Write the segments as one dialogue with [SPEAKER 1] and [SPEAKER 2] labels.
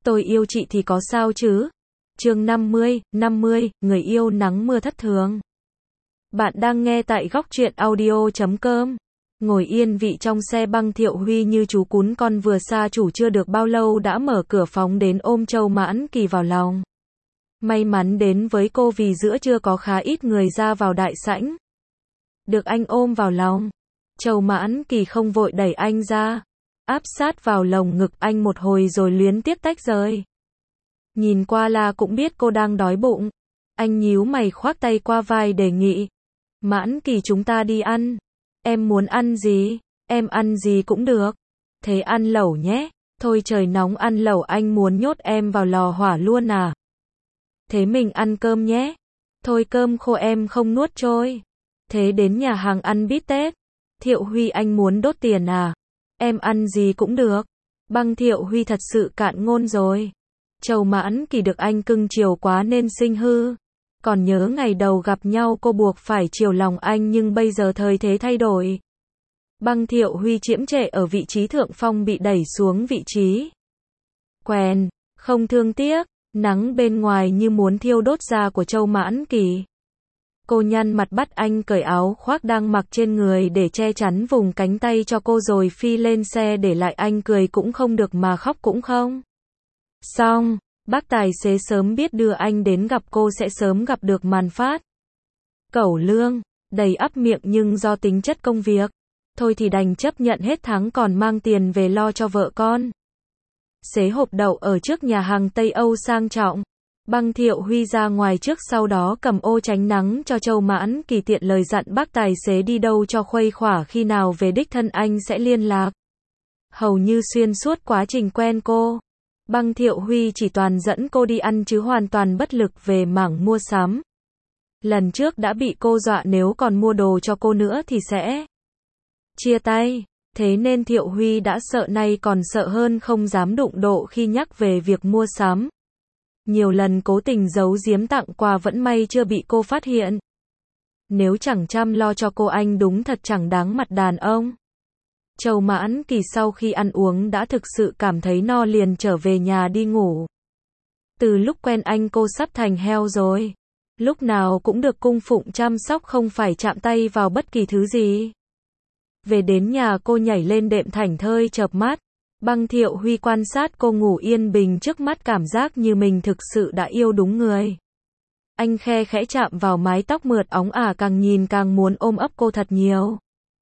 [SPEAKER 1] Tôi yêu chị thì có sao chứ? Chương 50, người yêu nắng mưa thất thường. Bạn đang nghe tại góc truyện audio.com. Ngồi yên vị trong xe, Băng Thiệu Huy như chú cún con vừa xa chủ chưa được bao lâu đã mở cửa phóng đến ôm Châu Mãn Kỳ vào lòng. May mắn đến với cô vì giữa trưa có khá ít người ra vào đại sảnh. Được anh ôm vào lòng, Châu Mãn Kỳ không vội đẩy anh ra, áp sát vào lồng ngực anh một hồi rồi luyến tiếc tách rời. Nhìn qua là cũng biết cô đang đói bụng. Anh nhíu mày khoác tay qua vai đề nghị. Mãn Kỳ, chúng ta đi ăn. Em muốn ăn gì? Em ăn gì cũng được. Thế ăn lẩu nhé. Thôi trời nóng, ăn lẩu anh muốn nhốt em vào lò hỏa luôn à? Thế mình ăn cơm nhé. Thôi cơm khô em không nuốt trôi. Thế đến nhà hàng ăn bít tết. Thiệu Huy, anh muốn đốt tiền à? Em ăn gì cũng được. Băng Thiệu Huy thật sự cạn ngôn rồi. Châu Mãn Kỳ được anh cưng chiều quá nên sinh hư. Còn nhớ ngày đầu gặp nhau cô buộc phải chiều lòng anh, nhưng bây giờ thời thế thay đổi. Băng Thiệu Huy chiếm trệ ở vị trí thượng phong bị đẩy xuống vị trí quèn, không thương tiếc. Nắng bên ngoài như muốn thiêu đốt da của Châu Mãn Kỳ. Cô nhăn mặt bắt anh cởi áo khoác đang mặc trên người để che chắn vùng cánh tay cho cô rồi phi lên xe, để lại anh cười cũng không được mà khóc cũng không xong. Bác tài xế sớm biết đưa anh đến gặp cô sẽ sớm gặp được màn phát cẩu lương đầy ắp miệng, nhưng do tính chất công việc, thôi thì đành chấp nhận hết tháng còn mang tiền về lo cho vợ con. Xế hộp đậu ở trước nhà hàng Tây Âu sang trọng. Băng Thiệu Huy ra ngoài trước, sau đó cầm ô tránh nắng cho Châu Mãn Kỳ, tiện lời dặn bác tài xế đi đâu cho khuây khỏa, khi nào về đích thân anh sẽ liên lạc. Hầu như xuyên suốt quá trình quen cô, Băng Thiệu Huy chỉ toàn dẫn cô đi ăn chứ hoàn toàn bất lực về mảng mua sắm. Lần trước đã bị cô dọa nếu còn mua đồ cho cô nữa thì sẽ chia tay. Thế nên Thiệu Huy đã sợ, nay còn sợ hơn, không dám đụng độ khi nhắc về việc mua sắm. Nhiều lần cố tình giấu giếm tặng quà, vẫn may chưa bị cô phát hiện. Nếu chẳng chăm lo cho cô, anh đúng thật chẳng đáng mặt đàn ông. Châu Mãn Kỳ sau khi ăn uống đã thực sự cảm thấy no, liền trở về nhà đi ngủ. Từ lúc quen anh cô sắp thành heo rồi. Lúc nào cũng được cung phụng chăm sóc, không phải chạm tay vào bất kỳ thứ gì. Về đến nhà cô nhảy lên đệm thảnh thơi chợp mắt. Băng Thiệu Huy quan sát cô ngủ yên bình trước mắt, cảm giác như mình thực sự đã yêu đúng người. Anh khe khẽ chạm vào mái tóc mượt óng ả, càng nhìn càng muốn ôm ấp cô thật nhiều.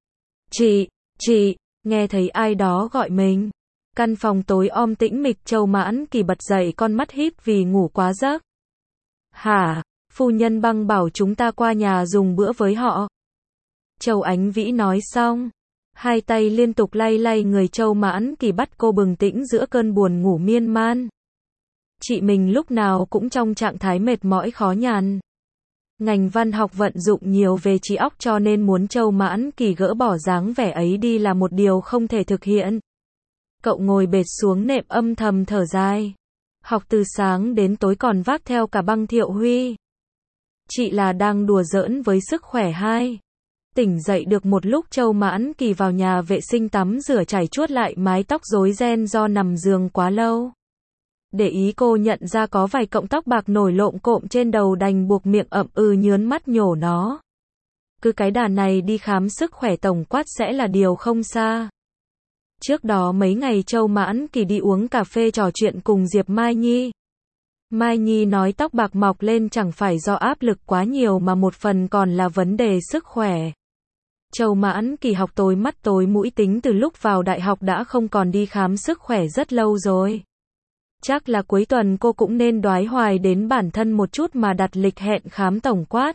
[SPEAKER 1] Chị, nghe thấy ai đó gọi mình. Căn phòng tối om tĩnh mịch, Châu Mãn Kỳ bật dậy, con mắt híp vì ngủ quá giấc. Hả? Phu nhân Băng bảo chúng ta qua nhà dùng bữa với họ. Châu Ánh Vĩ nói xong, hai tay liên tục lay lay người Châu Mãn Kỳ, bắt cô bừng tỉnh giữa cơn buồn ngủ miên man. Chị mình lúc nào cũng trong trạng thái mệt mỏi khó nhằn. Ngành văn học vận dụng nhiều về trí óc, cho nên muốn Châu Mãn Kỳ gỡ bỏ dáng vẻ ấy đi là một điều không thể thực hiện. Cậu ngồi bệt xuống nệm âm thầm thở dài. Học từ sáng đến tối còn vác theo cả Băng Thiệu Huy. Chị là đang đùa giỡn với sức khỏe hai. Tỉnh dậy được một lúc, Châu Mãn Kỳ vào nhà vệ sinh tắm rửa, chải chuốt lại mái tóc rối ren do nằm giường quá lâu. Để ý cô nhận ra có vài cọng tóc bạc nổi lộm cộm trên đầu, đành buộc miệng ậm nhớn mắt nhổ nó. Cứ cái đà này đi khám sức khỏe tổng quát sẽ là điều không xa. Trước đó mấy ngày Châu Mãn Kỳ đi uống cà phê trò chuyện cùng Diệp Mai Nhi. Mai Nhi nói tóc bạc mọc lên chẳng phải do áp lực quá nhiều mà một phần còn là vấn đề sức khỏe. Châu Mãn Kỳ học tối mắt tối mũi, tính từ lúc vào đại học đã không còn đi khám sức khỏe rất lâu rồi. Chắc là cuối tuần cô cũng nên đoái hoài đến bản thân một chút mà đặt lịch hẹn khám tổng quát.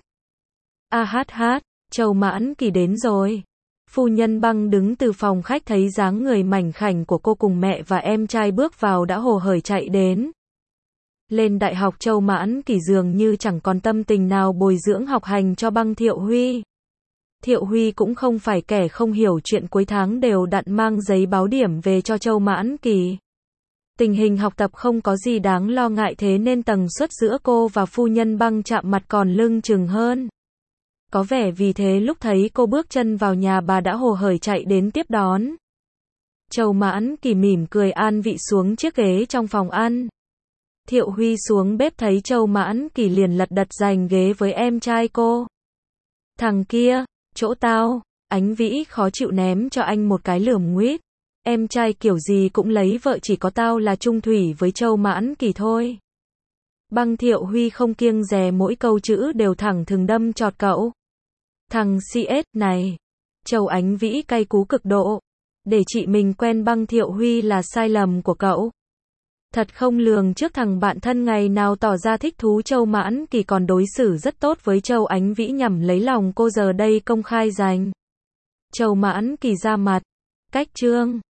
[SPEAKER 1] Châu Mãn Kỳ đến rồi. Phu nhân Băng đứng từ phòng khách thấy dáng người mảnh khảnh của cô cùng mẹ và em trai bước vào đã hồ hởi chạy đến. Lên đại học Châu Mãn Kỳ dường như chẳng còn tâm tình nào bồi dưỡng học hành cho Băng Thiệu Huy. Thiệu Huy cũng không phải kẻ không hiểu chuyện, cuối tháng đều đặn mang giấy báo điểm về cho Châu Mãn Kỳ. Tình hình học tập không có gì đáng lo ngại, thế nên tần suất giữa cô và phu nhân Băng chạm mặt còn lưng chừng hơn. Có vẻ vì thế lúc thấy cô bước chân vào nhà, bà đã hồ hởi chạy đến tiếp đón. Châu Mãn Kỳ mỉm cười an vị xuống chiếc ghế trong phòng ăn. Thiệu Huy xuống bếp thấy Châu Mãn Kỳ liền lật đật giành ghế với em trai cô. Thằng kia, chỗ tao, Ánh Vĩ khó chịu ném cho anh một cái lườm nguýt. Em trai kiểu gì cũng lấy vợ, chỉ có tao là chung thủy với Châu Mãn Kỳ thôi. Băng Thiệu Huy không kiêng dè, mỗi câu chữ đều thẳng thừng đâm chọt cậu. Thằng CS này. Châu Ánh Vĩ cay cú cực độ. Để chị mình quen Băng Thiệu Huy là sai lầm của cậu. Thật không lường trước, thằng bạn thân ngày nào tỏ ra thích thú Châu Mãn Kỳ còn đối xử rất tốt với Châu Ánh Vĩ nhằm lấy lòng cô, giờ đây công khai giành Châu Mãn Kỳ ra mặt. Cách chương